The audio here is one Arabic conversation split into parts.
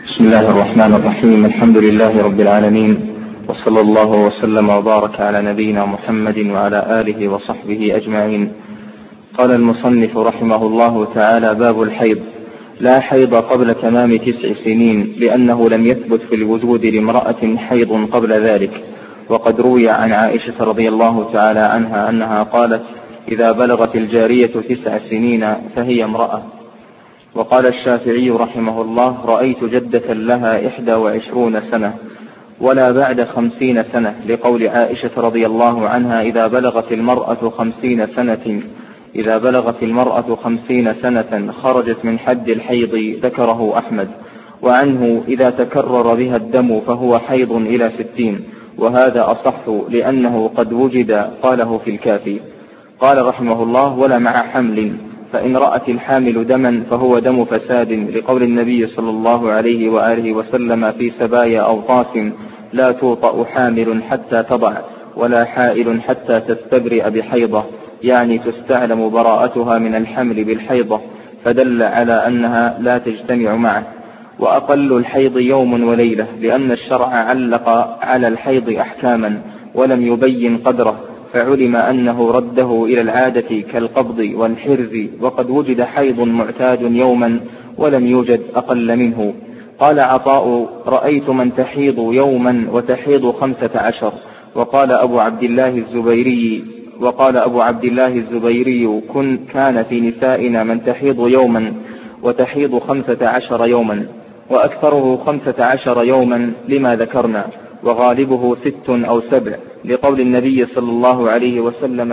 بسم الله الرحمن الرحيم. الحمد لله رب العالمين، وصلى الله وسلم وبارك على نبينا محمد وعلى آله وصحبه أجمعين. قال المصنف رحمه الله تعالى: باب الحيض. لا حيض قبل تمام 9 سنين، لأنه لم يثبت في الوجود لامرأة حيض قبل ذلك. وقد روي عن عائشة رضي الله تعالى عنها أنها قالت: إذا بلغت الجارية 9 سنين فهي امرأة. وقال الشافعي رحمه الله: رأيت جدة لها 21 سنة ولا بعد 50 سنة، لقول عائشة رضي الله عنها: إذا بلغت المرأة 50 سنة خرجت من حد الحيض. ذكره أحمد. وعنه: إذا تكرر بها الدم فهو حيض إلى 60، وهذا أصح لأنه قد وجد. قاله في الكافي. قال رحمه الله: ولا مع حمل، فإن رأت الحامل دما فهو دم فساد، لقول النبي صلى الله عليه وآله وسلم في سبايا أوطاس: لا توطأ حامل حتى تضع، ولا حائل حتى تستبرئ بحيضة، يعني تستعلم براءتها من الحمل بالحيضة، فدل على أنها لا تجتمع معه. وأقل الحيض يوم وليلة، لأن الشرع علق على الحيض أحكاما ولم يبين قدره، فعلم أنه رده إلى العادة كالقبض والحرز. وقد وجد حيض معتاد يوما ولم يوجد أقل منه. قال عطاء: رأيت من تحيض يوما وتحيض 15. وقال أبو عبد الله الزبيري: كان في نسائنا من تحيض يوما وتحيض 15 يوما، وأكثره 15 يوما لما ذكرنا، وغالبه 6 أو 7، لقول النبي صلى الله عليه وسلم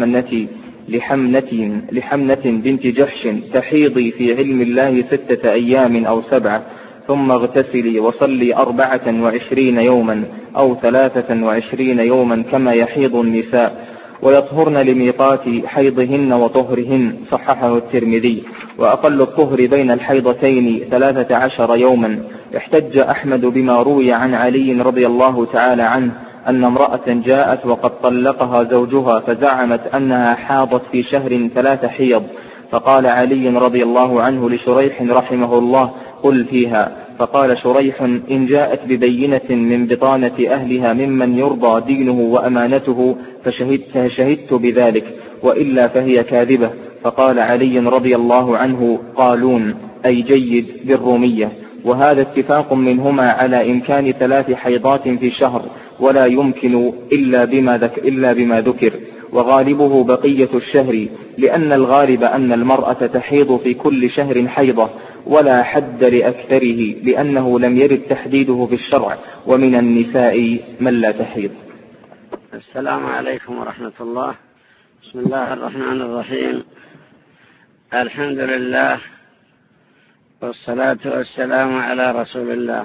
لحمنة بنت جحش: تحيضي في علم الله 6 أيام أو 7، ثم اغتسلي وصلي 24 يوما أو 23 يوما كما يحيض النساء، ويطهرن لميقات حيضهن وطهرهن. صححه الترمذي. وأقل الطهر بين الحيضتين 13 يوما. احتج أحمد بما روي عن علي رضي الله تعالى عنه أن امرأة جاءت وقد طلقها زوجها، فزعمت أنها حاضت في شهر 3 حيض، فقال علي رضي الله عنه لشريح رحمه الله: قل فيها. فقال شريح: إن جاءت ببينة من بطانة أهلها ممن يرضى دينه وأمانته فشهدت بذلك، وإلا فهي كاذبة. فقال علي رضي الله عنه: قالون، أي جيد، بالرومية. وهذا اتفاق منهما على إمكان 3 حيضات في شهر، ولا يمكن إلا بما ذكر، وغالبه بقية الشهر، لأن الغالب أن المرأة تحيض في كل شهر حيضة، ولا حد لأكثره، لأنه لم يرد تحديده في الشرع. ومن النساء من لا تحيض. السلام عليكم ورحمة الله. بسم الله الرحمن الرحيم. الحمد لله، والصلاة والسلام على رسول الله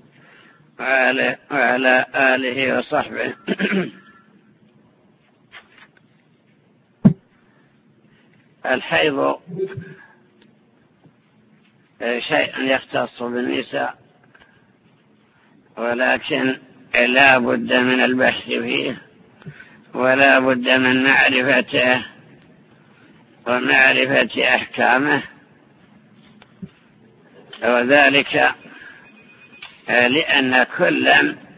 وعلى آله وصحبه. الحيض شيء يختص بالنساء، ولكن لا بد من البحث فيه، ولا بد من معرفته ومعرفة أحكامه، وذلك لأن كل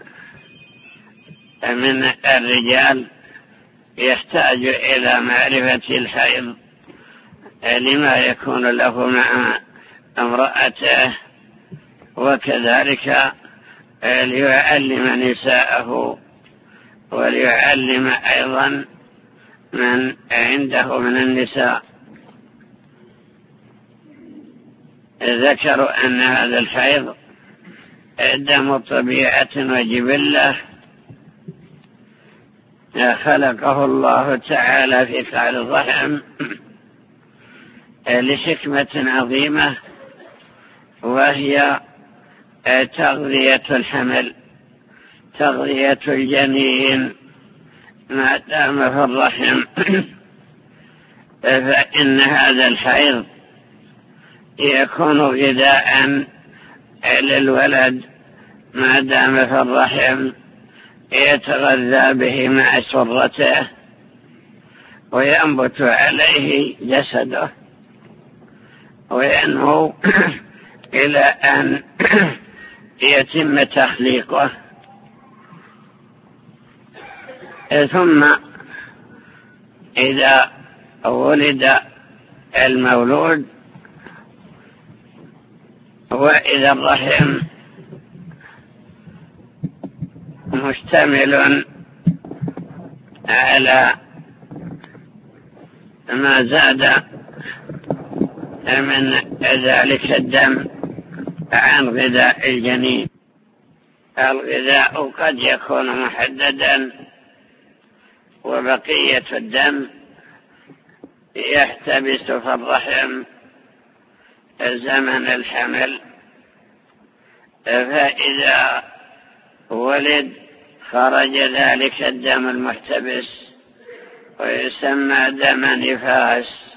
من الرجال يحتاج إلى معرفة الحيض لما يكون له مع امرأته، وكذلك ليعلم نساءه وليعلم أيضا من عنده من النساء. ذكروا أن هذا الحيض دم طبيعة وجبلة خلقه الله تعالى في فعل الرحم لحكمة عظيمة، وهي تغذية الحمل، تغذية الجنين ما دام في الرحم. فإن هذا الحيض يكون غذاء للولد ما دام في الرحم، يتغذى به مع سرته، وينبت عليه جسده وينمو إلى أن يتم تخليقه. ثم إذا ولد المولود وإذا الرحم مشتمل على ما زاد من ذلك الدم عن غذاء الجنين. الغذاء قد يكون محددا وبقية الدم يحتبس في الرحم زمن الحمل، فإذا ولد خرج ذلك الدم المحتبس ويسمى دم نفاس،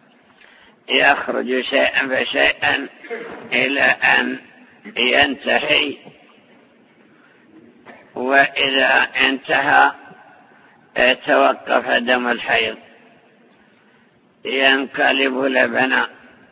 يخرج شيئا فشيئا إلى أن ينتهي، وإذا انتهى توقف دم الحيض ينقلب لبنا،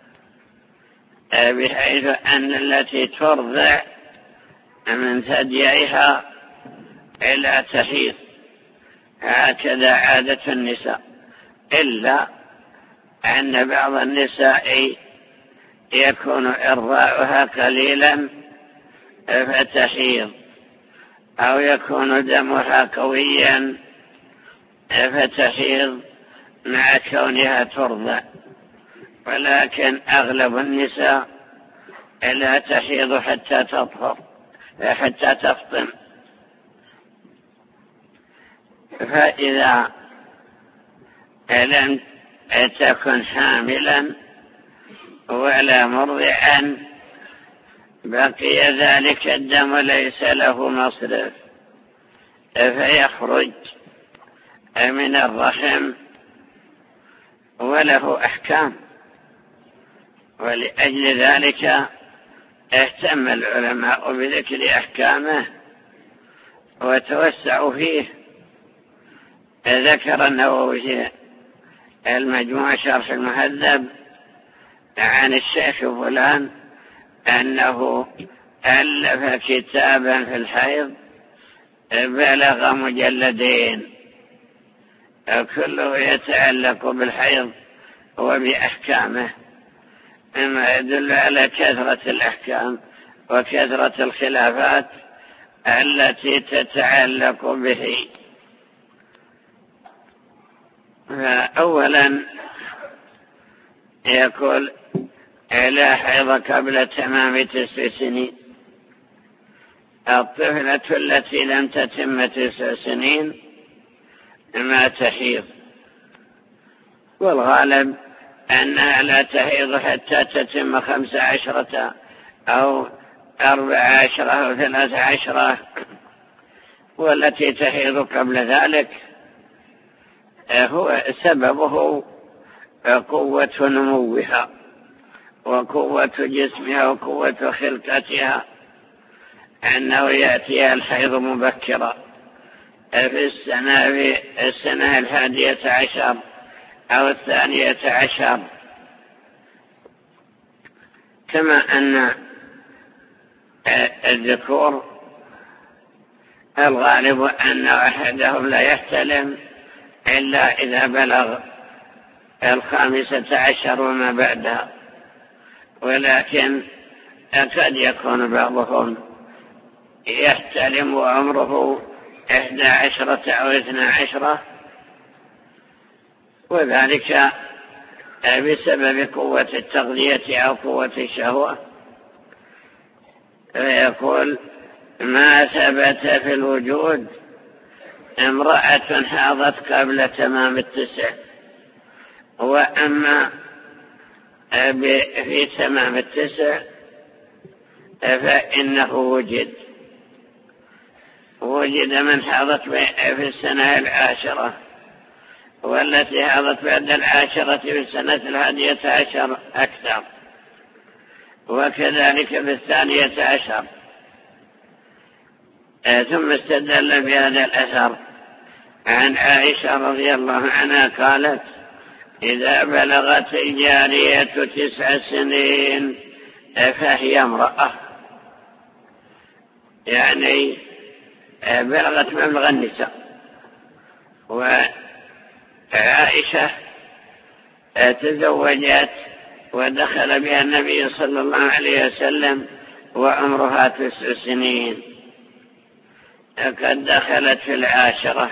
بحيث أن التي ترضع من ثدييها إلى تحيض، هكذا عادة النساء، إلا أن بعض النساء يكون إرضاعها قليلا فتحيض، أو يكون دمها قويا فتحيض مع كونها ترضع، ولكن أغلب النساء لا تحيض حتى تطهر حتى تفطم. فإذا لم تكن حاملا ولا مرضعا بقي ذلك الدم ليس له مصرف، فيخرج من الرحم وله أحكام، ولأجل ذلك اهتم العلماء بذكر أحكامه وتوسعوا فيه. ذكر النووي في المجموع شرح المهذب عن الشيخ فلان أنه ألف كتابا في الحيض بلغ مجلدين، كله يتعلق بالحيض وبأحكامه، مما يدل على كثرة الأحكام وكثرة الخلافات التي تتعلق به. فأولا يقول لا حيض قبل تمام 9 سنين. الطفلة التي لم تتم 9 سنين ما تحيض، والغالب أنها لا تحيض حتى تتم 15 أو 14 أو 13، والتي تحيض قبل ذلك هو سببه قوة نموها وقوة جسمها وقوة خلقتها، أنه يأتي الحيض مبكرا في السنة 11 أو 12، كما أن الذكور الغالب أن أحدهم لا يحتلم إلا إذا بلغ 15 وما بعدها، ولكن قد يكون بعضهم يحتلم وعمره 11 أو 12، وذلك بسبب قوة التغذية أو قوة الشهوة. فيقول ما ثبت في الوجود امرأة حاضت قبل تمام 9، وأما في تمام 9 فإنه وجد من حاضت في السنة 10، والتي حاضت بعد 10 في السنة 11 أكثر، وكذلك في 12. ثم استدل بهذا الأثر عن عائشة رضي الله عنها قالت إذا بلغت الجارية 9 سنين فهي امرأة، يعني بلغت مبلغ النساء. وعائشة تزوجت ودخل بها النبي صلى الله عليه وسلم وعمرها 9 سنين، قد دخلت في 10،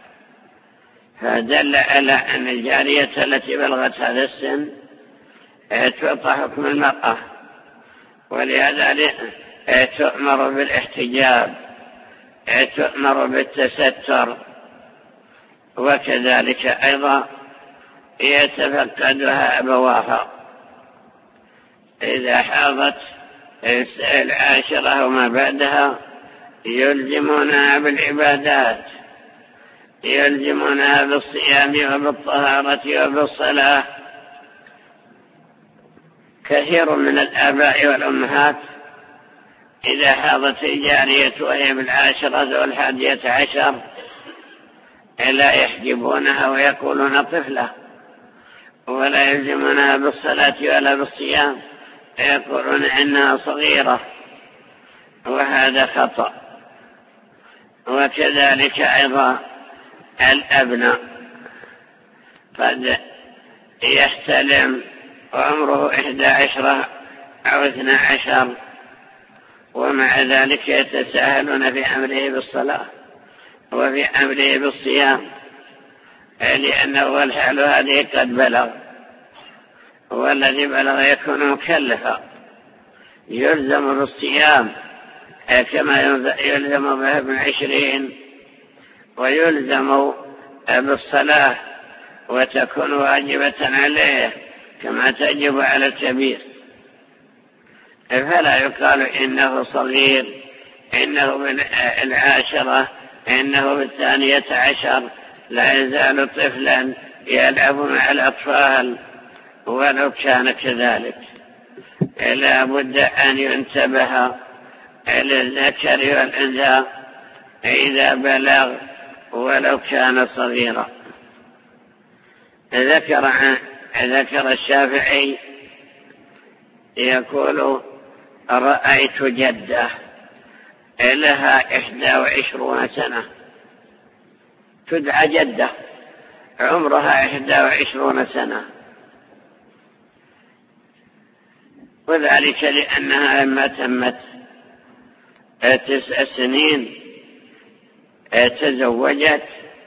فدل على أن الجارية التي بلغت هذا السن تعطى حكم المرأة، ولهذا تؤمر بالاحتجاب، تؤمر بالتستر، وكذلك أيضا يتفقدها أبواها إذا حاضت 10 وما بعدها، يلزمونها بالعبادات، يلزمونها بالصيام وبالطهارة وبالصلاة. كثير من الآباء والأمهات إذا حاضت الجارية وهي 10 و11 لا يحجبونها ويقولون طفلة، ولا يلزمونها بالصلاة ولا بالصيام، يقولون إنها صغيرة، وهذا خطأ. وكذلك أيضا الأبناء قد يحتلم وعمره 11 أو 12 ومع ذلك يتساهلون في أمره بالصلاة وفي أمره بالصيام، لأنه الحال هذه قد بلغ، والذي بلغ يكون مكلفا، يلزم بالصيام كما يلزم به ابن 20، ويلزم بالصلاة وتكون واجبة عليه كما تجب على الكبير، فلا يقال إنه صغير، إنه من 10، إنه بال12 لا يزال طفلا يلعب مع الأطفال ولو كان كذلك. لا بد أن ينتبه للذكر والأنثى إذا بلغ ولو كان صغيرا. ذكر الشافعي يقول: رأيت جدة لها 21 سنة، تدعى جدة عمرها 21 سنة، وذلك لأنها لما تمت 9 سنين تزوجت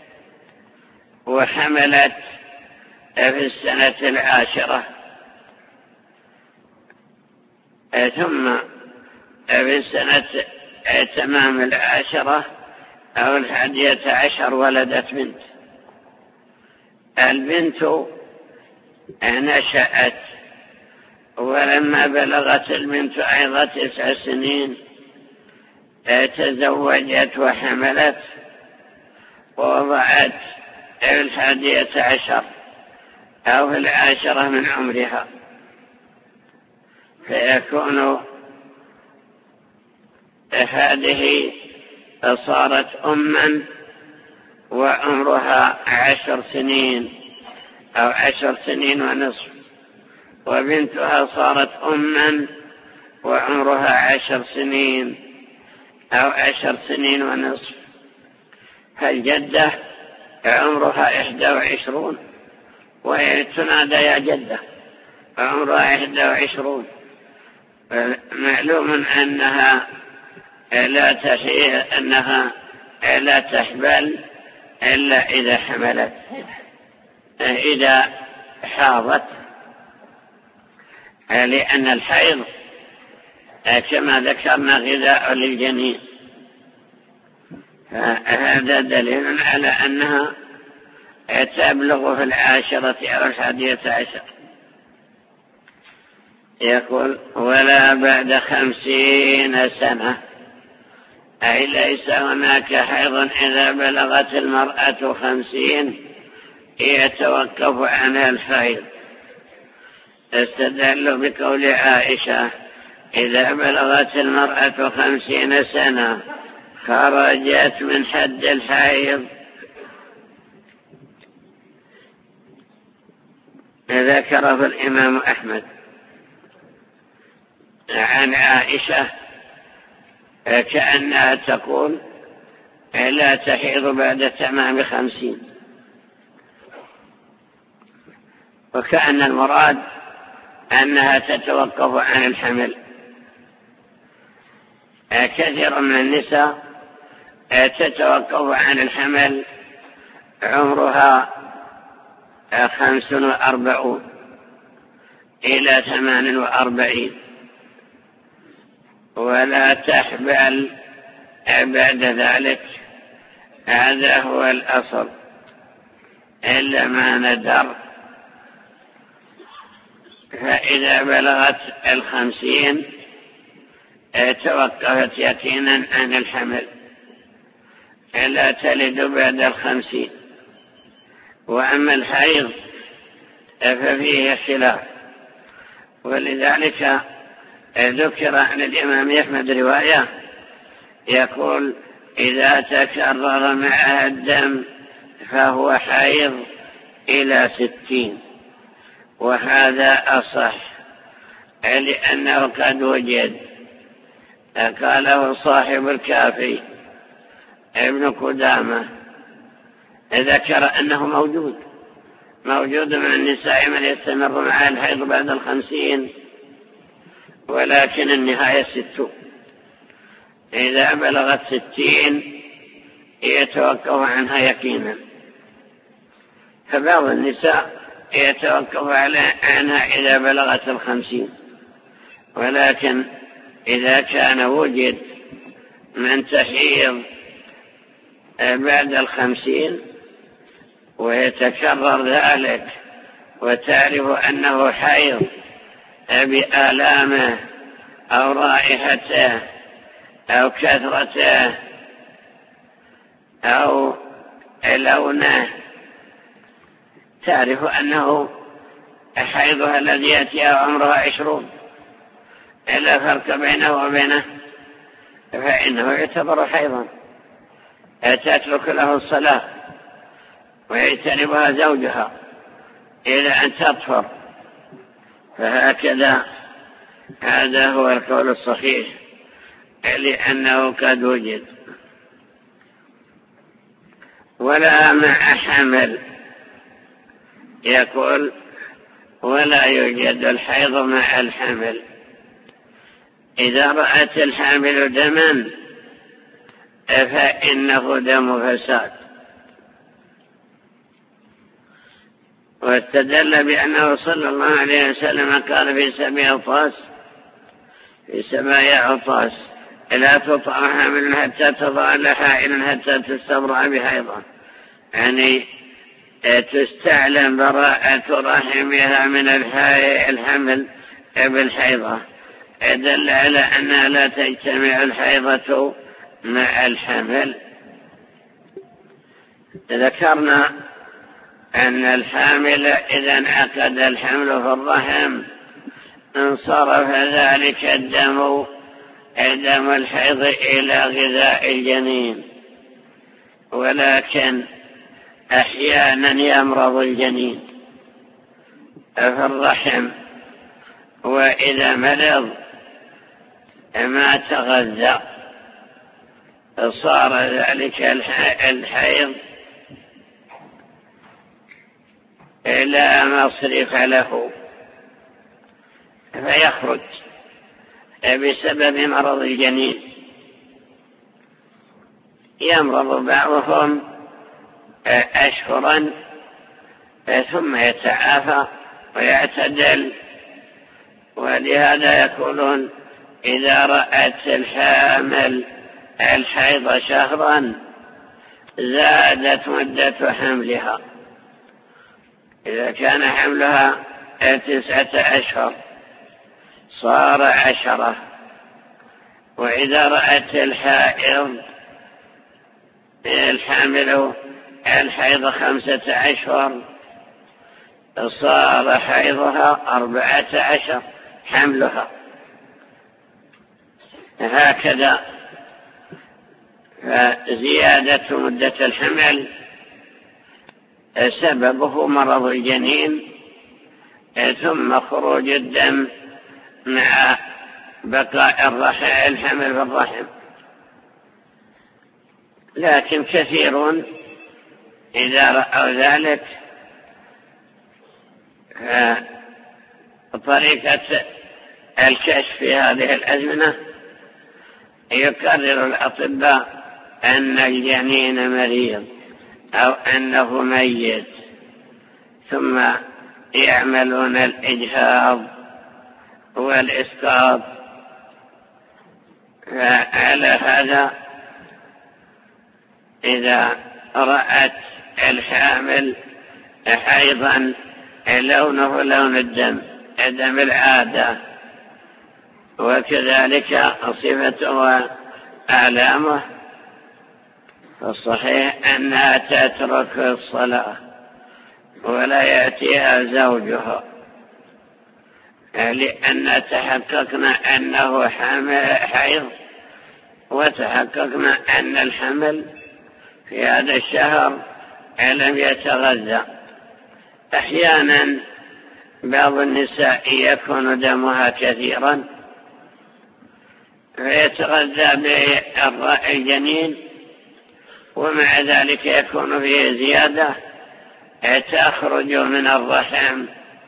وحملت في السنة 10، ثم في السنة تمام 10 أو 11 ولدت بنت. البنت نشأت، ولما بلغت البنت أيضا 9 سنين تزوجت وحملت ووضعت في 11 أو في 10 من عمرها، فيكون هذه صارت أما وعمرها 10 سنين أو 10 سنين ونصف، وبنتها صارت أما وعمرها 10 سنين أو 10 سنين ونصف. فالجدة عمرها 21 وهي تنادى يا جدة، عمرها 21. معلوم أنها لا تحبل إلا إذا حملت، إذا حاضت، لأن الحيض كما ذكرنا غذاء للجنين، هذا دليل على أنها تبلغ في 10 أو 11. يقول: ولا بعد 50 سنة، أي ليس هناك حيض إذا بلغت المرأة 50 يتوقف عنها الحيض. استدلوا بقول عائشة: إذا بلغت المرأة 50 سنة خرجت من حد الحيض. ذكره الإمام أحمد عن عائشة كأنها تقول لا تحيض بعد تمام 50، وكأن المراد أنها تتوقف عن الحمل. كثير من النساء تتوقف عن الحمل عمرها 45 إلى 48 ولا تحبل بعد ذلك. هذا هو الأصل، إلا ما ندر. فإذا بلغت 50 توقفت يقينا عن الحمل، لا تلد بعد 50. وأما الحيض ففيه خلاف، ولذلك ذكر عن الإمام أحمد رواية يقول إذا تكرر معها الدم فهو حيض إلى 60، وهذا أصح لأنه قد وجد. قاله صاحب الكافي ابن قدامة، ذكر أنه موجود من النساء من يستمر مع الحيض بعد 50، ولكن النهاية 60. إذا بلغت 60 يتوقف عنها يقينا. فبعض النساء يتوقف عنها إذا بلغت 50، ولكن إذا كان وجد من تحيض بعد 50 ويتكرر ذلك وتعرف أنه حيض بآلامه أو رائحته أو كثرته أو لونه، تعرف أنه حيضها الذي يأتيها عمرها 20، لا فرق بينه وبينه، فإنه يعتبر حيضا. تترك له الصلاة ويجتنبها زوجها إلى أن تطهر. فهكذا هذا هو القول الصحيح، لأنه قد وجد. ولا مع حمل، يقول ولا يوجد الحيض مع الحمل. إذا رأت الحامل دما فإنه دم فساد. واستدل بأنه صلى الله عليه وسلم قال في 7 عطاس لا تطع حامل حتى تضع لها حائل حتى تستبرأ بحيضة، يعني تستعلم براءة رحمها من الحمل بالحيضة. دل على أنها لا تجتمع الحيضة مع الحمل. ذكرنا أن الحامل إذا انعقد الحمل في الرحم انصرف ذلك دم الحيض إلى غذاء الجنين، ولكن أحيانا يمرض الجنين في الرحم، وإذا مرض ما تغذى صار ذلك الحيض لا مصرف له فيخرج بسبب مرض الجنين. يمرض بعضهم أشهرا ثم يتعافى ويعتدل. ولهذا يقولون إذا رأت الحامل الحيض شهرا زادت مدة حملها. إذا كان حملها 9 أشهر صار 10، وإذا رأت الحامل الحيض 5 أشهر صار حيضها 14 حملها. هكذا فزيادة مدة الحمل سببه مرض الجنين ثم خروج الدم مع بقاء الحمل في الرحم. لكن كثيرون إذا رأوا ذلك طريقة الكشف في هذه الأزمنة يقرر الأطباء أن الجنين مريض أو أنه ميت، ثم يعملون الإجهاض والإسقاط. على هذا إذا رأت الحامل حيضا لونه لون الدم، دم العادة، وكذلك صفته وآلامه، فالصحيح أنها تترك الصلاة ولا يأتيها زوجها، لأن تحققنا أنه حيض، وتحققنا أن الحمل في هذا الشهر لم يتغذى. أحيانا بعض النساء يكون دمها كثيرا فيتغذى بالجنين، ومع ذلك يكون فيه زيادة تخرج من الرحم.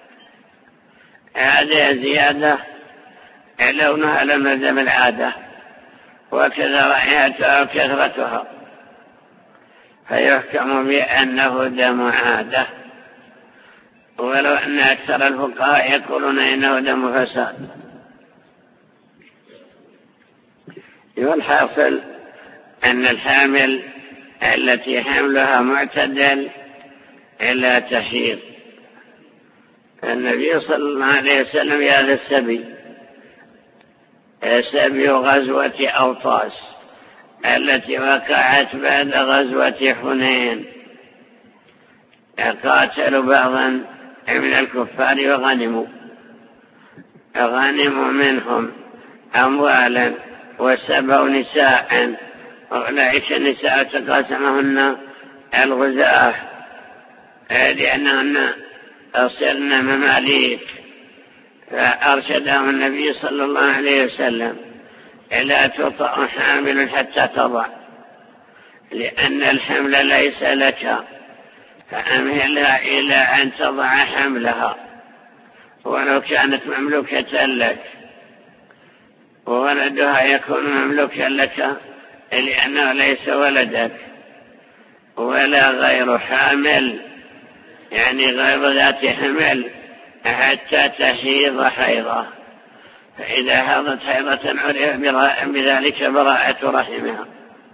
هذه الزيادة لونها لون دم العادة، وكذا رائحتها وكثرتها، فيحكم بأنه دم عادة، ولو أن أكثر الفقهاء يقولون إنه دم فساد. والحاصل أن الحامل التي حملها معتدل إلا تحيض. النبي صلى الله عليه وسلم في هذا سبي غزوة أوطاس التي وقعت بعد غزوة حنين، قاتلوا بعضا من الكفار وغنموا منهم أموالا وسبوا نساء، أولئك النساء تقاسمهن الغزاة لأنهن صرن مماليك، فأرشدهم النبي صلى الله عليه وسلم لا تطأ حامل حتى تضع، لأن الحمل ليس لك، فأمهلها إلى أن تضع حملها ولو كانت مملوكة لك، وولدها يكون مملوكا لك لأنه ليس ولدك، ولا غير حامل يعني غير ذات حمل حتى تحيض حيضة، فإذا حاضت حيضة عرف بذلك براءة رحمها.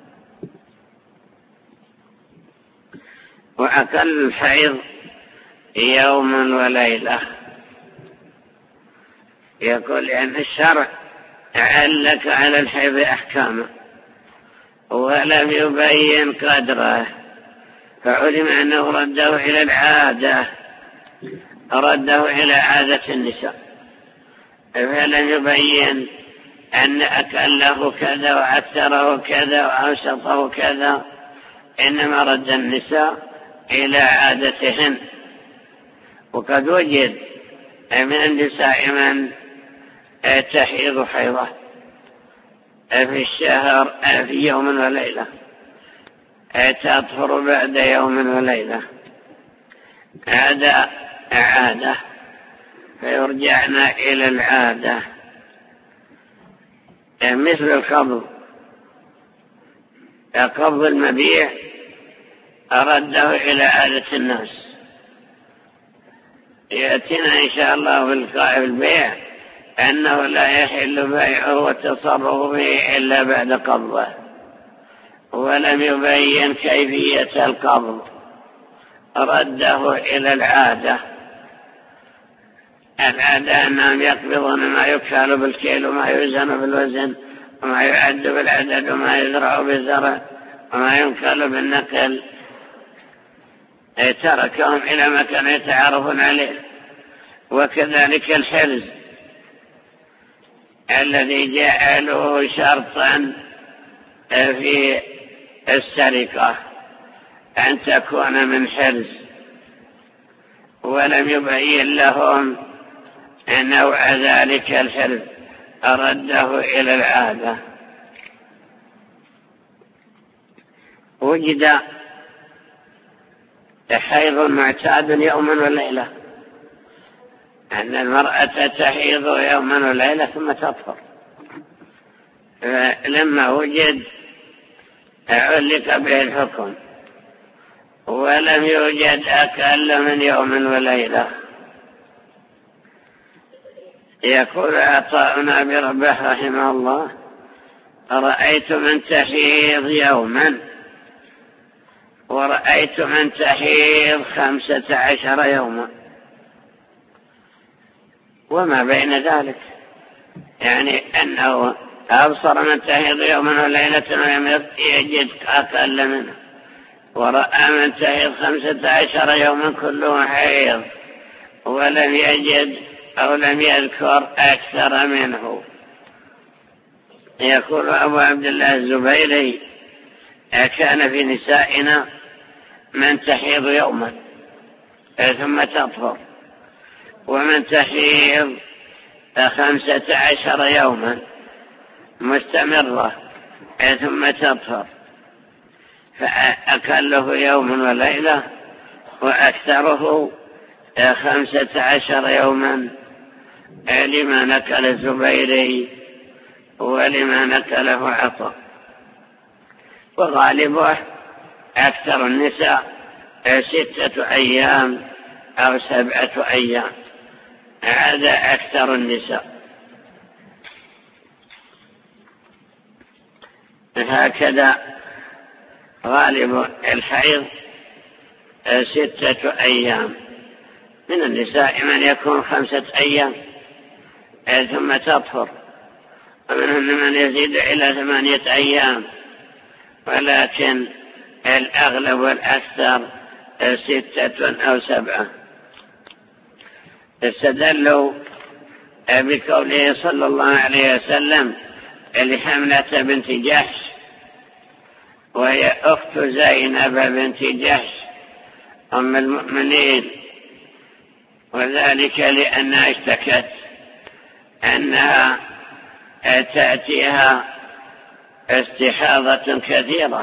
وأقل الحيض يوم وليلة، يقول لأن الشرع علق على الحيض أحكامه ولم يبين قدره، فعلم أنه رده إلى العادة، رده إلى عادة النساء، فلم يبين أن أكله كذا وأكثره كذا وأوسطه كذا، إنما رد النساء إلى عادتهن. وقد وجد من النساء من تحيض حيضة في الشهر في يوم وليلة، تطهر بعد يوم وليلة، هذا عادة، فيرجعنا إلى العادة. مثل القبض، قبض المبيع أرده إلى عادة الناس، يأتينا إن شاء الله في البيع أنه لا يحل بيعه والتصرف به إلا بعد قبضه، ولم يبين كيفية القبض، رده إلى العادة. العادة أنهم يقبضون ما يكال بالكيل وما يوزن بالوزن وما يعد بالعدد وما يزرع بالزرع وما ينقل بالنقل، تركهم إلى ما كانوا يتعارفون عليه. وكذلك الحرز الذي جعلوه شرطا في السرقة أن تكون من حرز، ولم يبين لهم نوع ذلك الحرز، أرده إلى العادة. وجد حيض معتاد يوما وليلة، أن المرأة تحيض يوما وليلة ثم تطهر، لما وجد علق به الحكم، ولم يوجد أقل من يوم وليلة. يقول عطاؤنا بربه رحمه الله: رأيت من تحيض يوما ورأيت من تحيض 15 يوما، وما بين ذلك، يعني أنه أبصر من تحيض يوما وليلة ولم يجد أقل منه، ورأى من تحيض 15 يوما كله حيض ولم يجد أو لم يذكر أكثر منه. يقول أبو عبد الله الزبيري: كان في نسائنا من تحيض يوما ثم تطهر، ومن تحيض 15 يوما مستمرة ثم تطهر، فأقله يوم وليلة وأكثره 15 يوما، لما نقل الزبيري ولما نقله عطاء. وغالبه أكثر النساء 6 أيام أو 7 أيام، هذا أكثر النساء. هكذا غالب الحيض 6 أيام. من النساء من يكون 5 أيام ثم تطهر، ومنهم من يزيد إلى 8 أيام، ولكن الأغلب والأكثر 6 أو 7. استدلوا بقوله صلى الله عليه وسلم لحملة بنت جحش، وهي أخت زينب بنت جحش أم المؤمنين، وذلك لأنها اشتكت أنها تأتيها استحاضة كثيرة،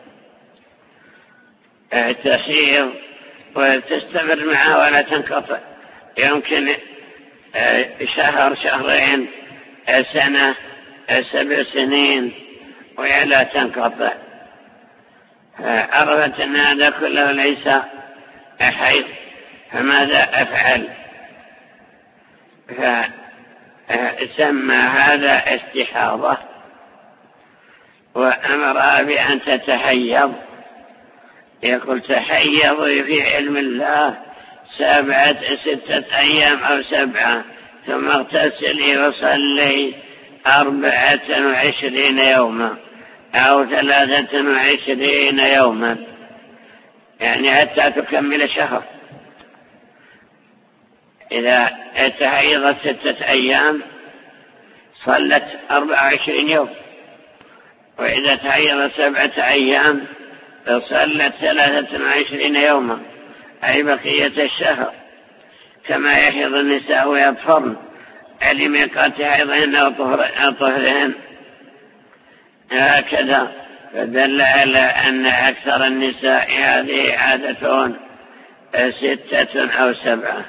تسير وتستمر معها ولا تنقطع، يمكن 1 شهر 2 سنة 7 سنين وهي لا تنقطع. عرفت أن هذا كله ليس حيض، فماذا أفعل؟ فسمى هذا استحاضة، وأمرها بأن تتحيض. يقول: تحيضي في علم الله 6 أيام أو 7، ثم اغتسلي وصلي 24 يوما أو 23 يوما، يعني حتى تكمل شهر. إذا تحيضت 6 أيام صلت 24 يوم، وإذا تحيضت 7 أيام صلت 23 يوما، أي بقية الشهر، كما يحيض النساء ويطهرن لميقات حيضهن وطهرهن. هكذا فدل على أن أكثر النساء هذه عادتهم 6 أو 7.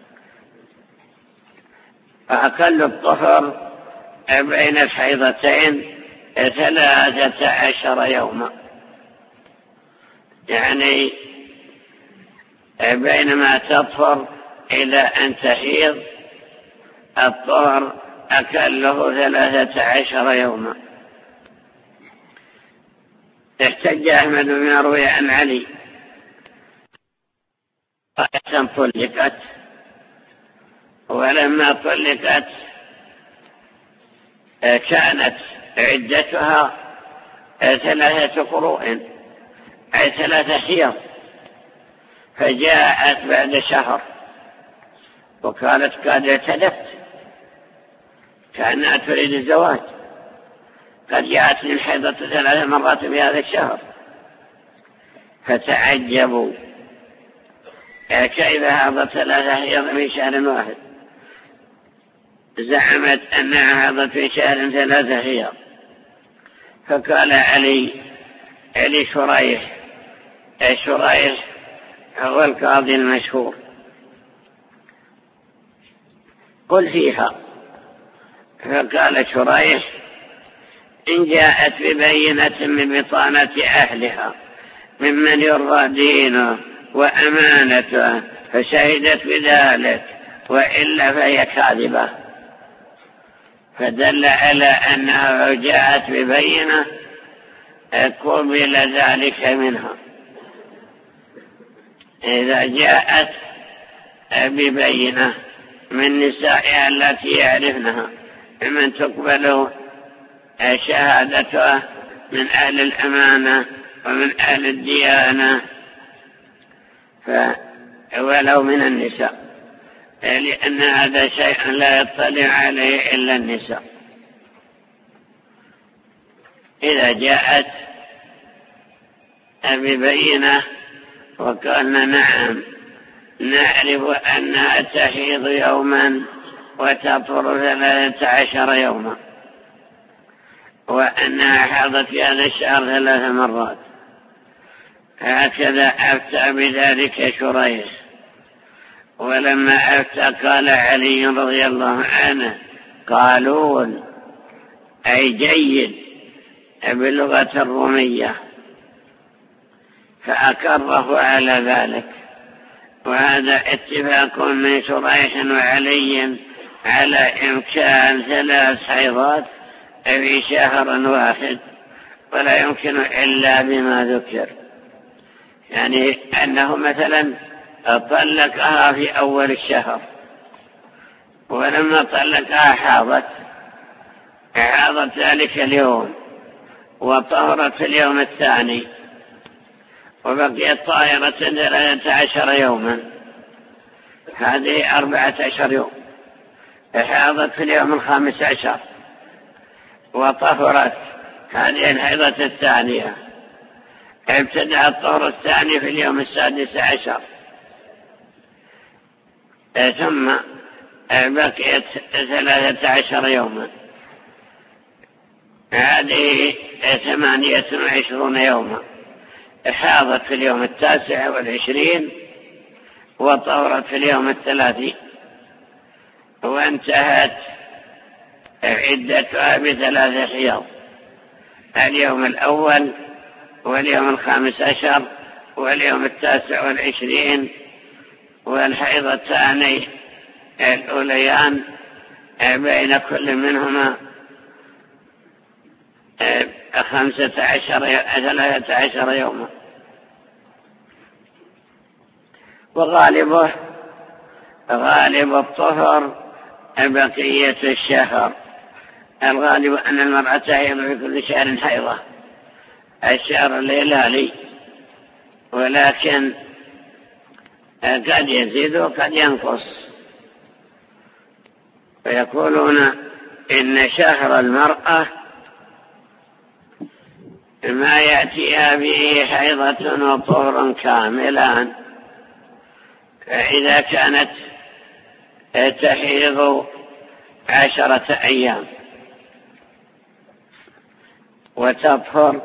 فأقل الطهر بين الحيضتين 13 يوما، يعني بينما تطهر إلى أن تحيض الطهر أقله 13 يوما. احتج أحمد بما روي عن علي قالت طلقت، ولما طلقت كانت عدتها 3 قروء، أي 3 حيض، فجاءت بعد شهر وقالت: قد اعتدت، كأنها تريد الزواج، قد جاءتني الحيضة 3 مرات في هذا الشهر. فتعجبوا: كيف هاضت 3 حيض في شهر واحد؟ زعمت أنها هاضت في شهر 3 حيض. فقال علي: لشريح. شريح هو القاضي المشهور. قل فيها. فقال شريح: إن جاءت ببينة من بطانة أهلها ممن يرضى دينه وأمانته فشهدت بذلك وإلا فهي كاذبة، فدل على أنها جاءت ببينة قبل ذلك منها. إذا جاءت ببينة من نسائها التي يعرفنها من تقبل شهادتها من أهل الأمانة ومن أهل الديانة ولو من النساء، لأن هذا شيء لا يطلع عليه إلا النساء. إذا جاءت ببينة وقالنا: نعم نعرف أنها تحيض يوما وتطهر 13 يوما، وأنها حاضت في هذا الشهر 3 مرات، هكذا أفتى بذلك شريح. ولما أفتى قال علي رضي الله عنه: قالون، أي جيد باللغة الرومية، فأكره على ذلك. وهذا اتفاق من شريح وعلي على إمكان 3 حيضات في شهر واحد، ولا يمكن إلا بما ذكر، يعني أنه مثلا طلقها في أول الشهر، ولما طلقها حاضت ذلك اليوم وطهرت في اليوم الثاني، وبقيت طاهرة 13 يوما، هذه 14 يوم. حاضت في اليوم 15 وطهرت، هذه الحيضة الثانية. ابتدأ الطهر الثاني في اليوم 16، ثم بقيت 13 يوما، هذه 28 يوما. حاضت في اليوم 29 وطهرت في اليوم 30، وانتهت عدتها ب3 حيض: اليوم الأول واليوم 15 واليوم 29 والحيضتان الأوليان بين كل منهما 13 يوما. وغالب الطهر بقية الشهر. الغالب أن المرأة تحيض في كل شهر حيضة، الشهر الهلالي، ولكن قد يزيد وقد ينقص. ويقولون إن شهر المرأة ما يأتيها به حيضة وطهر كاملان، فإذا كانت تحيض 10 أيام وتطهر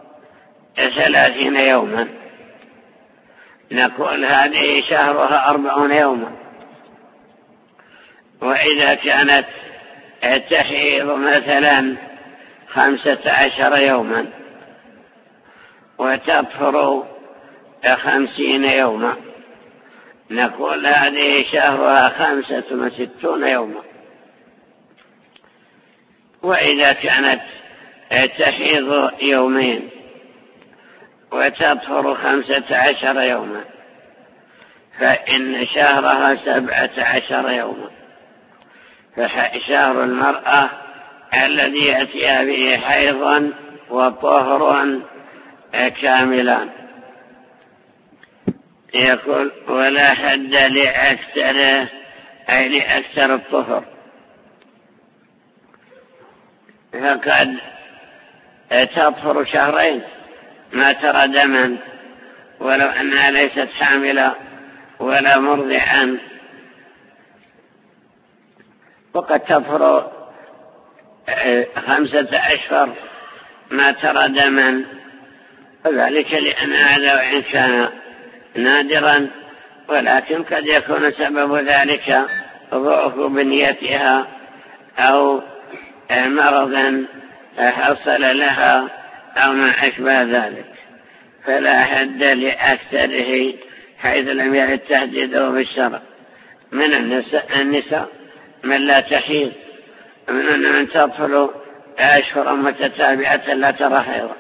30 يوما، نقول هذه شهرها 40 يوما. وإذا كانت تحيض مثلا 15 يوما وتطهر 50 يوما، نقول هذه شهرها 65 يوما. وإذا كانت تحيض يومين وتطهر 15 يوما، فإن شهرها 17 يوما. فشهر المرأة الذي يأتيها به حيضا وطهر كاملان. يقول: ولا حد لأكثر، أي لأكثر الطهر، فقد تطهر شهرين ما ترى دما ولو أنها ليست حاملة ولا مرضعا، وقد تطهر 5 أشهر ما ترى دما وذلك لأن هذا وإن كان نادرا ولكن قد يكون سبب ذلك ضعف بنيتها أو مرضا حصل لها أو ما أشبه ذلك، فلا حد لأكثره حيث لم يرد تهديده بالشرع. من النساء من لا تحيض، من تطفل أشهر متتابعة لا ترى حيضا.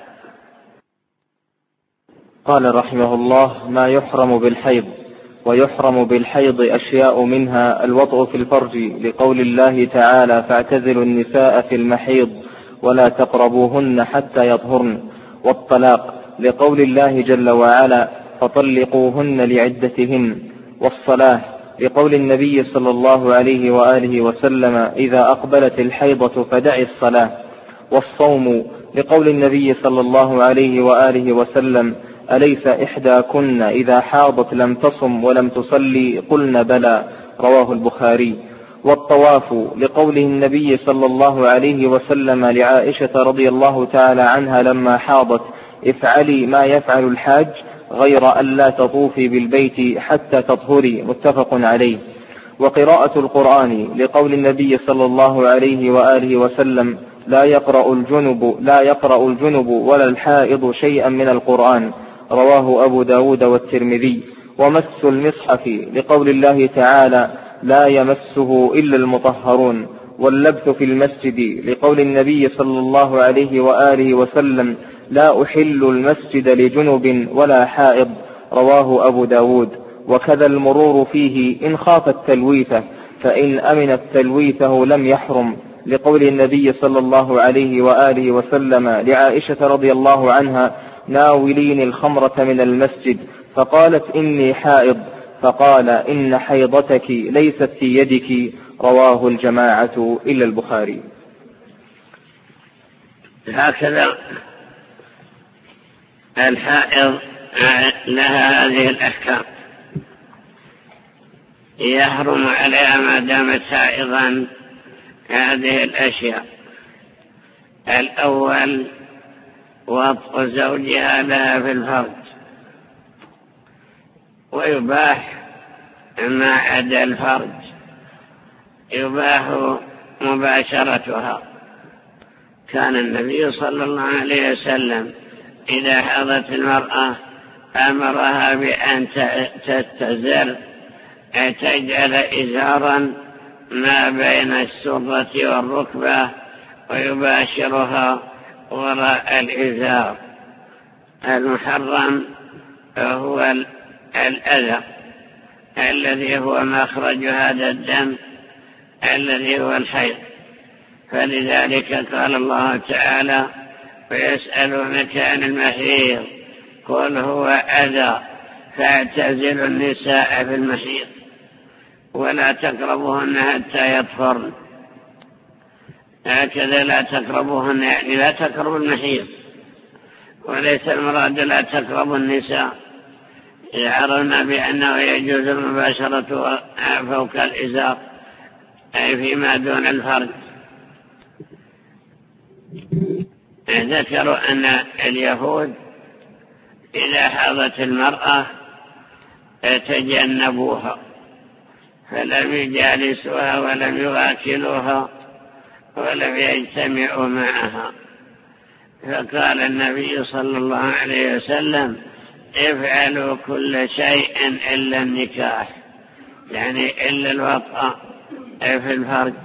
قال رحمه الله: ما يحرم بالحيض. ويحرم بالحيض أشياء منها الوطء في الفرج لقول الله تعالى: فاعتزلوا النساء في المحيض ولا تقربوهن حتى يطهرن، والطلاق لقول الله جل وعلا: فطلقوهن لعدتهن، والصلاة لقول النبي صلى الله عليه وآله وسلم: إذا أقبلت الحيضة فدعي الصلاة، والصوم لقول النبي صلى الله عليه وآله وسلم: أليس إحداكن إذا حاضت لم تصم ولم تصلي؟ قلن بلى، رواه البخاري. والطواف لقوله النبي صلى الله عليه وسلم لعائشة رضي الله تعالى عنها لما حاضت: افعلي ما يفعل الحاج غير أن لا تطوفي بالبيت حتى تطهري، متفق عليه. وقراءة القرآن لقول النبي صلى الله عليه وآله وسلم: لا يقرأ الجنب ولا الحائض شيئا من القرآن، رواه أبو داود والترمذي. ومس المصحف لقول الله تعالى: لا يمسه إلا المطهرون. واللبث في المسجد لقول النبي صلى الله عليه وآله وسلم: لا أحل المسجد لجنب ولا حائض، رواه أبو داود. وكذا المرور فيه إن خاف التلويثة، فإن أمن التلويثه لم يحرم، لقول النبي صلى الله عليه وآله وسلم لعائشة رضي الله عنها: ناوليني الخمرة من المسجد، فقالت: إني حائض، فقال: إن حيضتك ليست في يدك، رواه الجماعة إلا البخاري. هكذا الحائض لها هذه الأحكام، يحرم عليها ما دامت حائضا هذه الأشياء: الأول وطء زوجها لها في الفرج، ويباح ما عدا الفرج، يباح مباشرتها. كان النبي صلى الله عليه وسلم إذا حاضت المرأة أمرها بأن تتزر، تجعل إزارا ما بين السرة والركبة ويباشرها وراء الإزار. المحرم هو الأذى الذي هو مخرج هذا الدم الذي هو الحيض، فلذلك قال الله تعالى: ويسألونك عن المحيض قل هو أذى فاعتزلوا النساء في المحيض ولا تقربوهن حتى يطهرن. هكذا لا تقربوهن يعني لا تقربوا المحيض، وليس المراد لا تقربوا النساء. يعرفنا بأنه يجوز المباشرة فوق الإزار أي فيما دون الفرج. ذكروا أن اليهود إذا حاضت المرأة تجنبوها فلم يجالسوها ولم يواكلوها ولم يجتمعوا معها، فقال النبي صلى الله عليه وسلم: افعلوا كل شيء إلا النكاح، يعني إلا الوطأ في الفرج.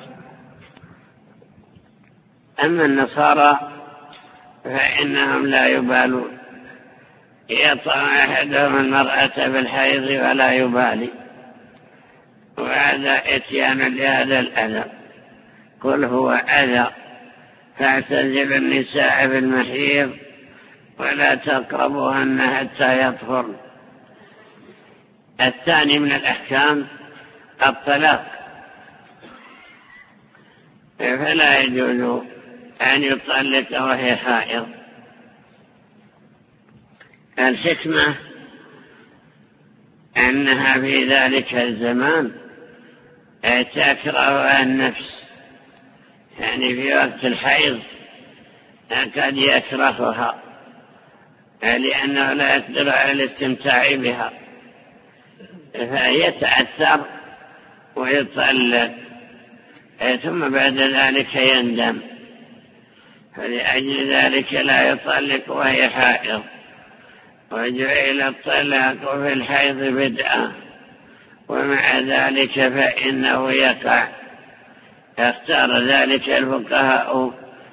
أما النصارى فإنهم لا يبالون، يطأ أحدهم المرأة بالحيض ولا يبالي، وهذا اتيان لهذا الأذى. قل هو أذى فاعتزلوا النساء في المحيض ولا تقربوهن حتى يطهرن. الثاني من الأحكام الطلاق، فلا يجوز أن يطلق وهي حائض. الحكمة أنها في ذلك الزمان تكره النفس، يعني في وقت الحيض قد يكرهها لأنه لا يقدر على الاستمتاع بها، فيتأثر ويطلق، ثم بعد ذلك يندم، فلأجل ذلك لا يطلق وهي حائض. وجعل الطلاق في الحيض بدعة، ومع ذلك فإنه يقع. اختار ذلك الفقهاء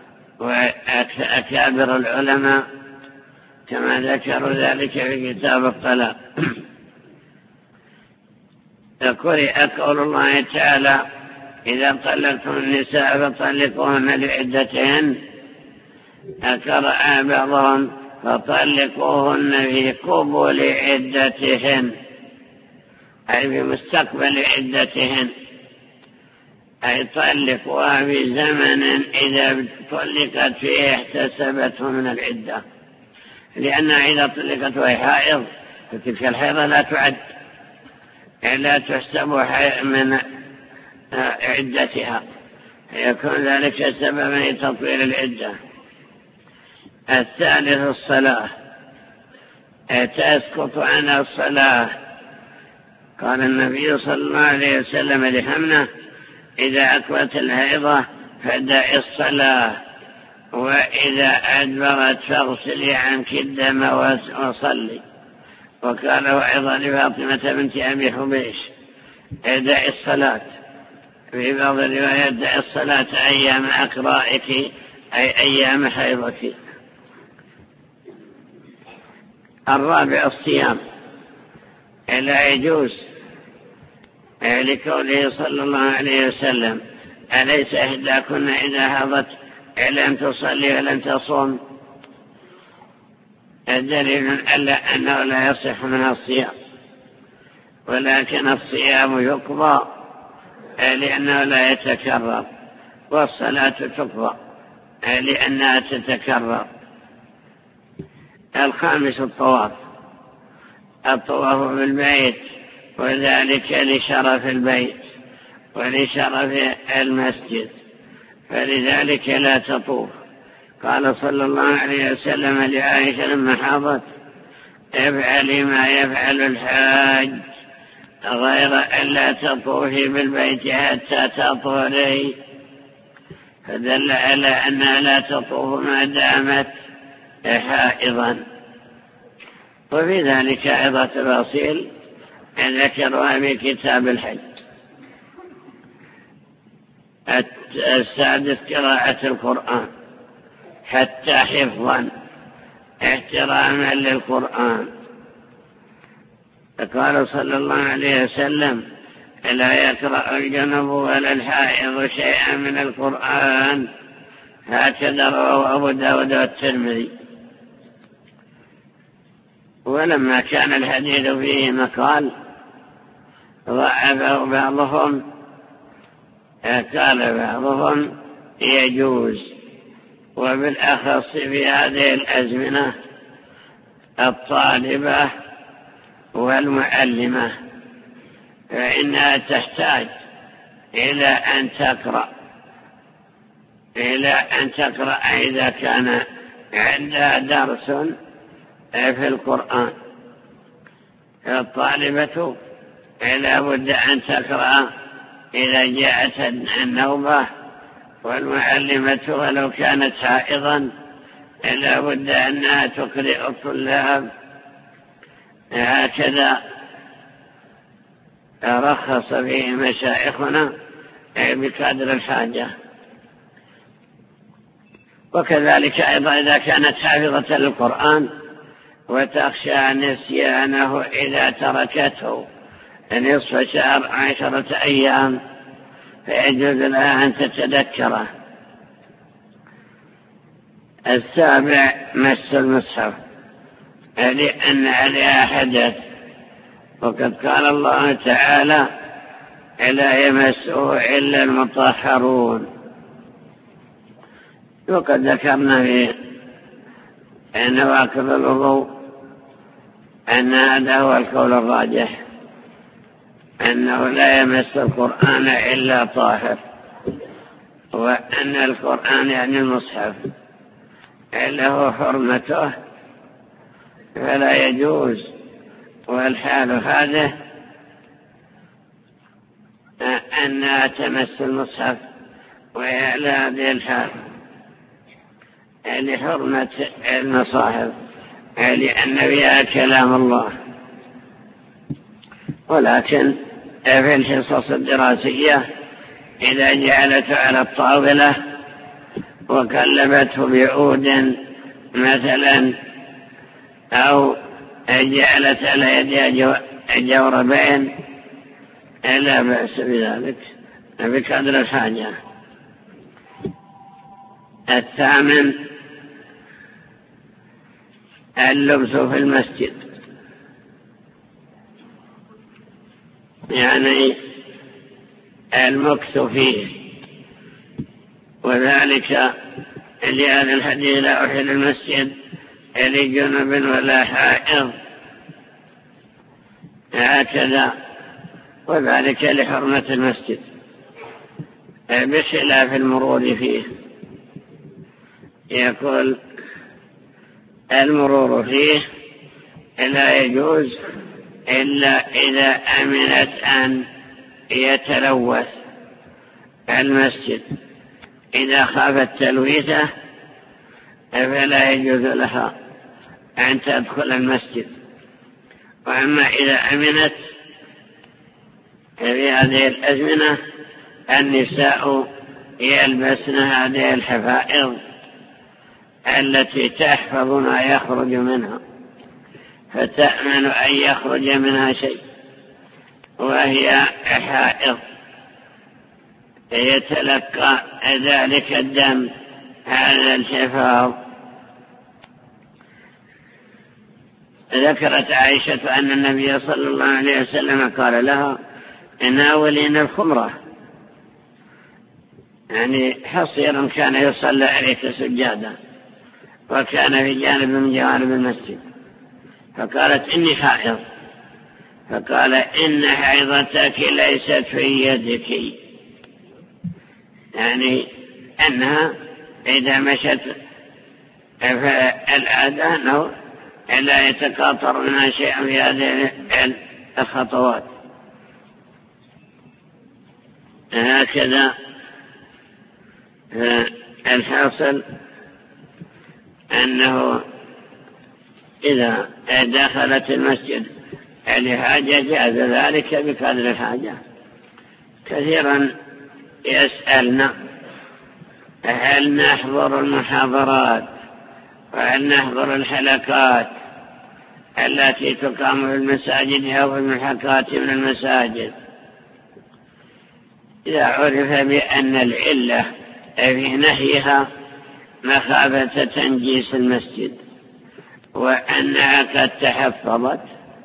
وأكابر العلماء كما ذكروا ذلك في كتاب الطلاق. قرئ قول الله تعالى: إذا طلقتم النساء فطلقوهن لعدتهن. قرأ بعضهم: فطلقوهن في قبول عدتهن، أي في مستقبل عدتهن، أي طلقوها في زمن إذا طلقت فيه احتسبته من العدة، لأنها إذا طلقت وهي حائض فتلك الحيضة لا تعد، لا تحسب من عدتها، يكون ذلك سببا لتطويل العدة. الثالث الصلاة، تسقط عنها الصلاة. قال النبي صلى الله عليه وسلم لحمنة: إذا أقبلت الحيضة فدعي الصلاة، وإذا أدبرت فاغسلي عنك الدم وصلي. وقال أيضا لفاطمة بنت أبي حبيش: دعي الصلاة. في بعض الروايات: دعي الصلاة أيام أقرائك، أي أيام حيضك. الرابع الصيام، لا يجوز، لقوله صلى الله عليه وسلم: أليس إحداكن إذا هضت لم تصلي ولم تصوم؟ دليل على أنه لا يصح منها الصيام، ولكن الصيام يقضى لأنه لا يتكرر، والصلاة تقضى لأنها تتكرر. الخامس الطواف بالبيت، وذلك لشرف البيت ولشرف المسجد، فلذلك لا تطوف. قال صلى الله عليه وسلم لعائشة لما حاضت: افعلي ما يفعل الحاج غير أن لا تطوفي بالبيت حتى تطهري، فدل على أنها لا تطوف ما دامت حائضا. وفي ذلك أيضا تفاصيل ذكرها في كتاب الحج. السادس قراءة القرآن، حتى حفظا احتراما للقرآن. قال صلى الله عليه وسلم: لا يقرأ الجنب ولا الحائض شيئا من القرآن. هكذا رواه أبو داود والترمذي. ولما كان الحديث فيه مقال ضعفه بعضهم، قال بعضهم: يجوز. وبالأخص في هذه الأزمنة الطالبة والمعلمة، فإنها تحتاج إلى أن تقرأ إذا كان عندها درس في القرآن. الطالبة لا بد أن تقرأ إذا جاءت النوبة، والمعلمة ولو كانت حائضا لا بد أنها تقرأ الطلاب. هكذا رخص فيه مشايخنا بقدر الحاجة. وكذلك أيضا إذا كانت حافظة للقرآن وتخشى نسيانه إذا تركته نصف شهر 10 أيام، فيجوز لها أن تتذكره. السابع مس المصحف، لأن عليها حدث، وقد قال الله تعالى: لا يمسه إلا المطهرون. وقد ذكرنا في نواقض الوضوء أن هذا هو القول الراجح، أنه لا يمس القرآن إلا طاهر، وأن القرآن يعني المصحف له حرمته فلا يجوز. والحال هذا أنها تمس المصحف، وعلى هذه الحال لحرمة المصاحف لأن فيها كلام الله. ولكن في الحصص الدراسية إذا جعلته على الطاولة وكلمته بعود مثلا، أو جعلت على يدها جوربين، لا بأس بذلك بقدر الحاجة. الثامن اللبس في المسجد، يعني المكث فيه، وذلك لهذا الحديث لا أحل المسجد لجنب ولا حائض، هكذا. وذلك لحرمة المسجد بخلاف المرور فيه. يقول المرور فيه لا يجوز إلا إذا أمنت أن يتلوث المسجد. إذا خافت تلويثه فلا يجوز لها أن تدخل المسجد. وأما إذا أمنت في هذه الأزمنة النساء يلبسن هذه الحفائض التي تحفظ ما يخرج منها، فتأمن أن يخرج منها شيء، وهي حائض يتلقى ذلك الدم هذا الحفاظ. ذكرت عائشة أن النبي صلى الله عليه وسلم قال لها ناولين الخمرة، يعني حصيرا كان يصلى عليك سجادا، وكان في جانب من جوانب المسجد، فقالت إني حائض، فقال إن حيضتك ليست في يدك، يعني أنها إذا مشت فالعادة أنه لا يتقاطر منها شيء في هذه الخطوات. هكذا الحاصل أنه إذا دخلت المسجد لحاجة جاز ذلك بقدر الحاجة. كثيرا يسألنا هل نحضر المحاضرات وهل نحضر الحلقات التي تقام في المساجد أو في المحاكات من المساجد. إذا عرف بأن العلة في نهيها مخافة تنجيس المسجد وأنها قد تحفظت،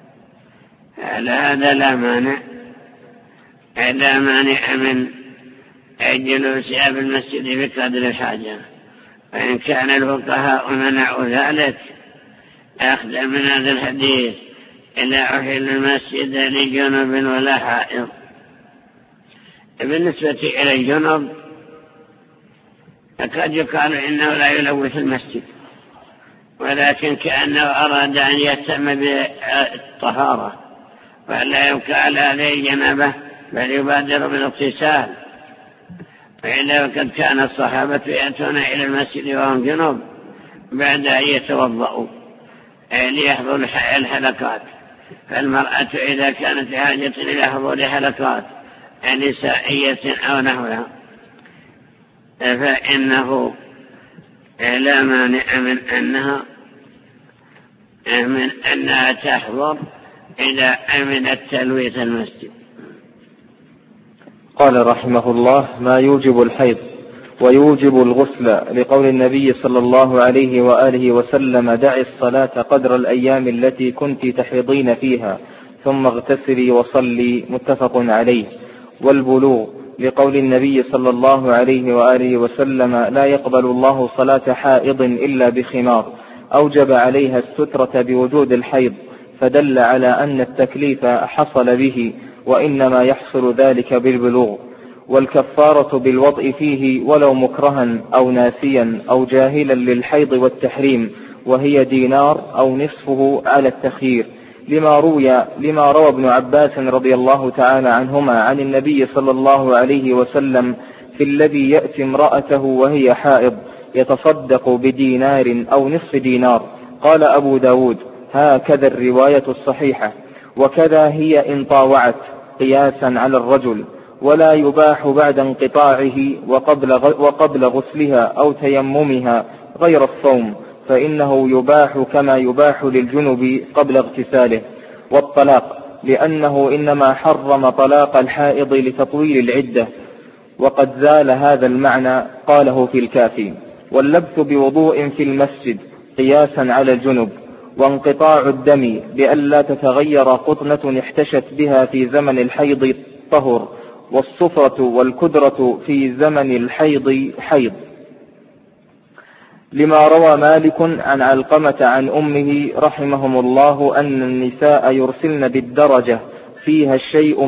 هذا لا مانع من جلوسها بالمسجد بقدر الحاجة. وإن كان الفقهاء منعوا ذلك أخذ من هذا الحديث إلا أحل المسجد لجنب ولا حائض. بالنسبة إلى الجنب قد يقال إنه لا يلوث المسجد، ولكن كأنه أراد أن يهتم بالطهارة فلا يبقى على هذه الجنابة بل يبادر بالاغتسال. فإلا وقد كان الصحابة يأتون إلى المسجد وهم جنوب بعد أن يتوضأوا ليحضروا الحلقات. فالمرأة إذا كانت حاجة إلى حضور حلقات نسائية أو نحوها فإنه لا مانع من أنها تحضر إذا أمنت تلويث المسجد. قال رحمه الله: ما يوجب الحيض ويوجب الغسل، لقول النبي صلى الله عليه وآله وسلم: دعي الصلاة قدر الأيام التي كنت تحيضين فيها ثم اغتسلي وصلي، متفق عليه. والبلوغ، لقول النبي صلى الله عليه وآله وسلم: لا يقبل الله صلاة حائض إلا بخمار، أوجب عليها السترة بوجود الحيض، فدل على أن التكليف حصل به، وإنما يحصل ذلك بالبلوغ. والكفارة بالوضع فيه ولو مكرها أو ناسيا أو جاهلا للحيض والتحريم، وهي دينار أو نصفه على التخيير، لما روى ابن عباس رضي الله تعالى عنهما عن النبي صلى الله عليه وسلم في الذي يأتي امرأته وهي حائض يتصدق بدينار أو نصف دينار. قال أبو داود: هكذا الرواية الصحيحة، وكذا هي إن طاوعت قياسا على الرجل، ولا يباح بعد انقطاعه وقبل غسلها أو تيممها غير الصوم، فإنه يباح كما يباح للجنب قبل اغتساله. والطلاق، لأنه إنما حرم طلاق الحائض لتطويل العدة، وقد زال هذا المعنى، قاله في الكافي. واللبث بوضوء في المسجد قياسا على الجنب. وانقطاع الدم لئلا تتغير قطنة احتشت بها في زمن الحيض طهر، والصفرة والكدرة في زمن الحيض حيض، لما روى مالك عن علقمة عن أمه رحمهم الله أن النساء يرسلن بالدرجة فيها الشيء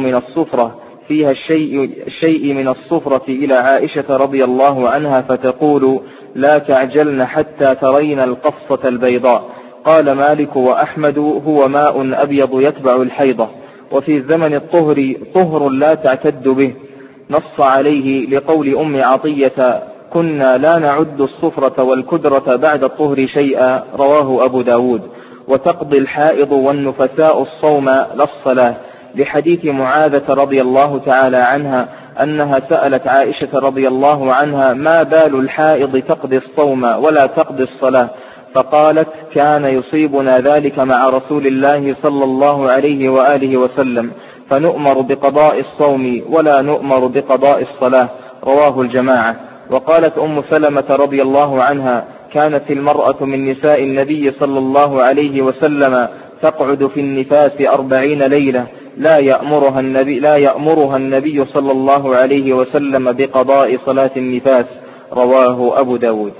من الصفرة إلى عائشة رضي الله عنها فتقول: لا تعجلن حتى ترين القفصة البيضاء. قال مالك وأحمد: هو ماء أبيض يتبع الحيضة. وفي زمن الطهر طهر لا تعتد به، نص عليه لقول أم عطية: كنا لا نعد الصفرة والكدرة بعد الطهر شيئا، رواه أبو داود. وتقضي الحائض والنفساء الصوم لا الصلاة، لحديث معاذة رضي الله تعالى عنها أنها سألت عائشة رضي الله عنها: ما بال الحائض تقضي الصوم ولا تقضي الصلاة؟ فقالت: كان يصيبنا ذلك مع رسول الله صلى الله عليه وآله وسلم، فنؤمر بقضاء الصوم ولا نؤمر بقضاء الصلاة، رواه الجماعة. وقالت أم سلمة رضي الله عنها: كانت المرأة من نساء النبي صلى الله عليه وسلم تقعد في النفاس 40 ليلة لا يأمرها النبي صلى الله عليه وسلم بقضاء صلاة النفاس، رواه أبو داود.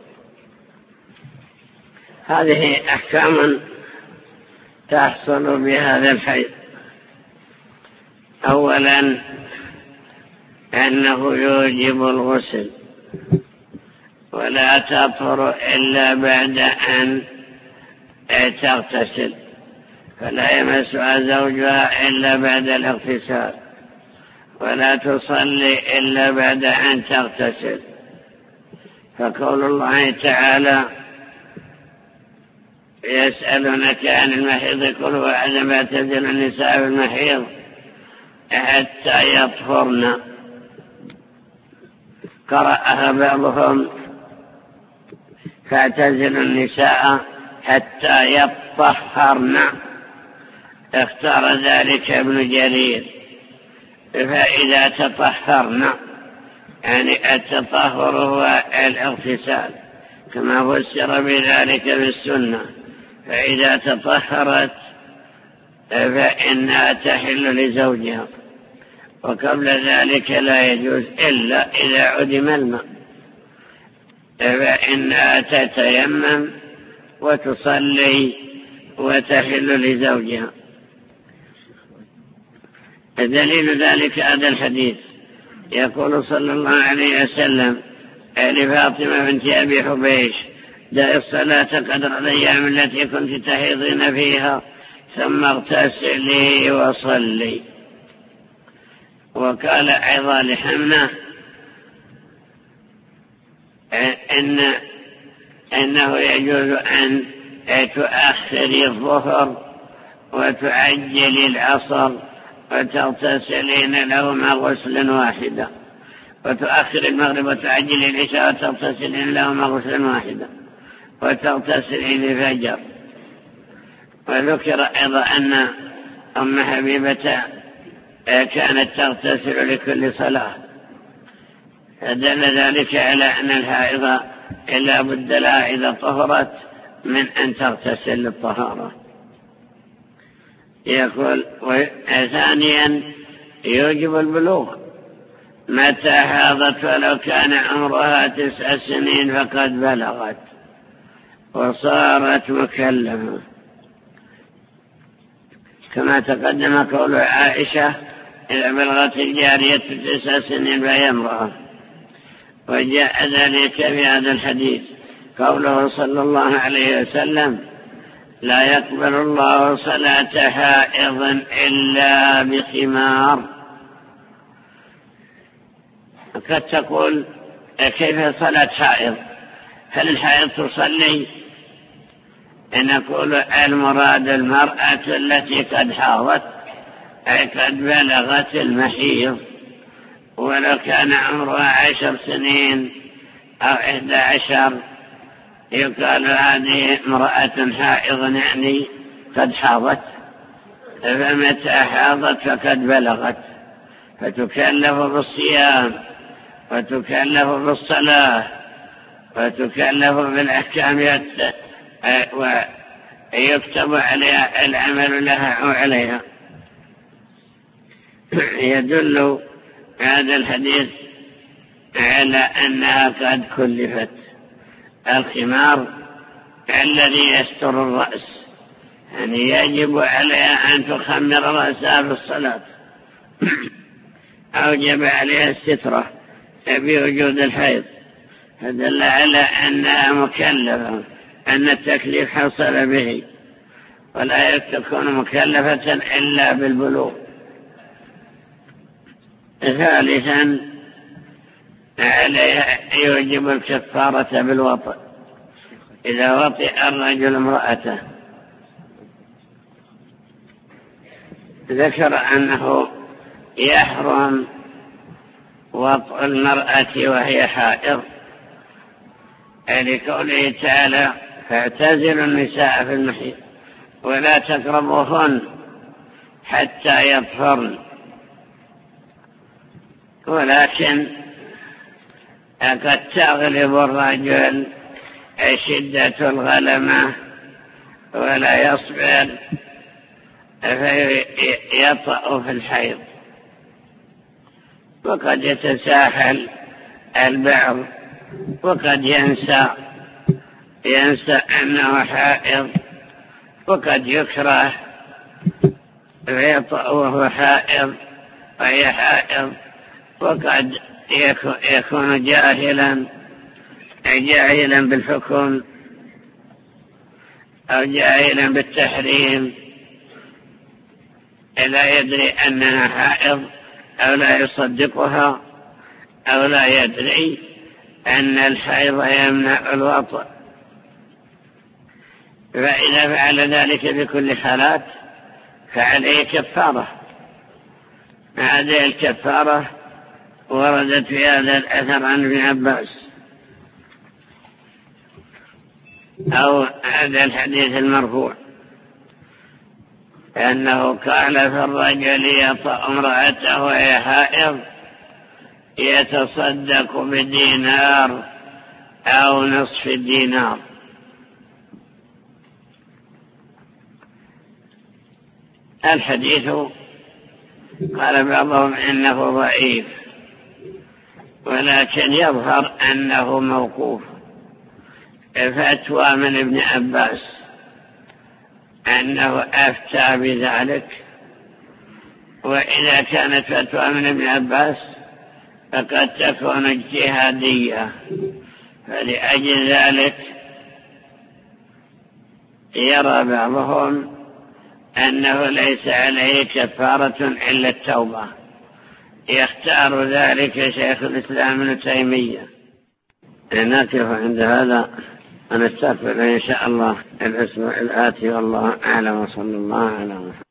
هذه أحكام تحصل بهذا الحيض. أولا أنه يوجب الغسل، ولا تطهر إلا بعد أن تغتسل، فلا يمسها زوجها إلا بعد الاغتسال، ولا تصلي إلا بعد أن تغتسل. فقول الله تعالى: يسألونك عن المحيض قل هو أذى فاعتزلوا النساء في المحيض حتى يطهرن. قرأها بعضهم فاعتزلوا النساء حتى يطهرن، اختار ذلك ابن جرير. فإذا تطهرن يعني التطهر هو الاغتسال، كما فسر بذلك في السنة. فإذا تطهرت فإنها تحل لزوجها، وقبل ذلك لا يجوز إلا إذا عدم الماء، فإنها تتيمم وتصلي وتحل لزوجها. دليل ذلك هذا الحديث، يقول صلى الله عليه وسلم لفاطمة بنت أبي حبيش: دعي الصلاة قدر الأيام التي كنت تحيضين فيها ثم اغتسلي وصلي. وقال أيضا لحمنة: إنه يجوز أن تؤخري الظهر وتعجلي العصر وتغتسلين لهما غسل واحدا، وتؤخر المغرب وتعجلي العشاء وتغتسلين لهما غسل واحدا، وتغتسلين الفجر. وذكر أيضا أن أم حبيبة كانت تغتسل لكل صلاة، فدل ذلك على أن الحائض لا بد لها إذا طهرت من أن تغتسل للطهارة. يقول: ثانيا يوجب البلوغ، متى حاضت ولو كان عمرها 9 سنين فقد بلغت وصارت مكلفة، كما تقدم قول عائشة: إذا بلغت الجارية 9 سنين فهي امرأة. وجاء ذلك في هذا الحديث: قوله صلى الله عليه وسلم: لا يقبل الله صلاة حائض إلا بخمار. قد تقول: كيف صلاة حائض؟ هل الحائض تصلي؟ نقول: المراد المرأة التي قد حاضت، أي قد بلغت المحيض، ولو كان عمرها 10 سنين أو 11 يقال هذه امرأة حائض، يعني قد حاضت. فمتى حاضت فقد بلغت، فتكلف بالصيام وتكلف بالصلاة وتكلف بالأحكام، ويكتب عليها العمل لها أو عليها. يدل هذا الحديث على أنها قد كلفت. الخمار الذي يستر الرأس، يعني يجب عليها أن تخمر رأسها في الصلاة. أوجب عليها السترة بوجود الحيض، فدل على أنها مكلفة، أن التكليف حصل به، ولا تكون مكلفة إلا بالبلوغ. ثالثا عليها يوجب الكفارة بالوطئ، إذا وطئ الرجل امرأته. ذكر أنه يحرم وطئ المرأة وهي حائض، لقوله تعالى: فاعتزلوا النساء في المحيض ولا تقربوهن حتى يطهرن. ولكن قد تغلب الرجل شدة الغلمة ولا يصبر فيطأ في الحيض، وقد يتساهل البعض، وقد ينسى أنه حائض، وقد يكره فيطأ وهو حائض وهي حائض، وقد يكون جاهلا بالحكم أو جاهلا بالتحريم، لا يدري أنها حائض أو لا يصدقها أو لا يدري أن الحيض يمنع الوطء. فإذا فعل ذلك بكل حالات فعليه كفارة. هذه الكفارة وردت في هذا الأثر عن ابن عباس، أو هذا الحديث المرفوع، أنه قال: في الرجل يطأ امرأته وهي حائض يتصدق بدينار أو نصف الدينار. الحديث قال بعضهم إنه ضعيف، ولكن يظهر أنه موقوف، فتوى من ابن عباس أنه أفتى بذلك. وإذا كانت فتوى من ابن عباس فقد تكون اجتهادية، فلأجل ذلك يرى بعضهم أنه ليس عليه كفارة إلا التوبة. يختار ذلك شيخ الإسلام ابن تيمية. نقف عند هذا، ونستغفر إن شاء الله الأسبوع الآتي، والله أعلم، وصلى الله على محمد.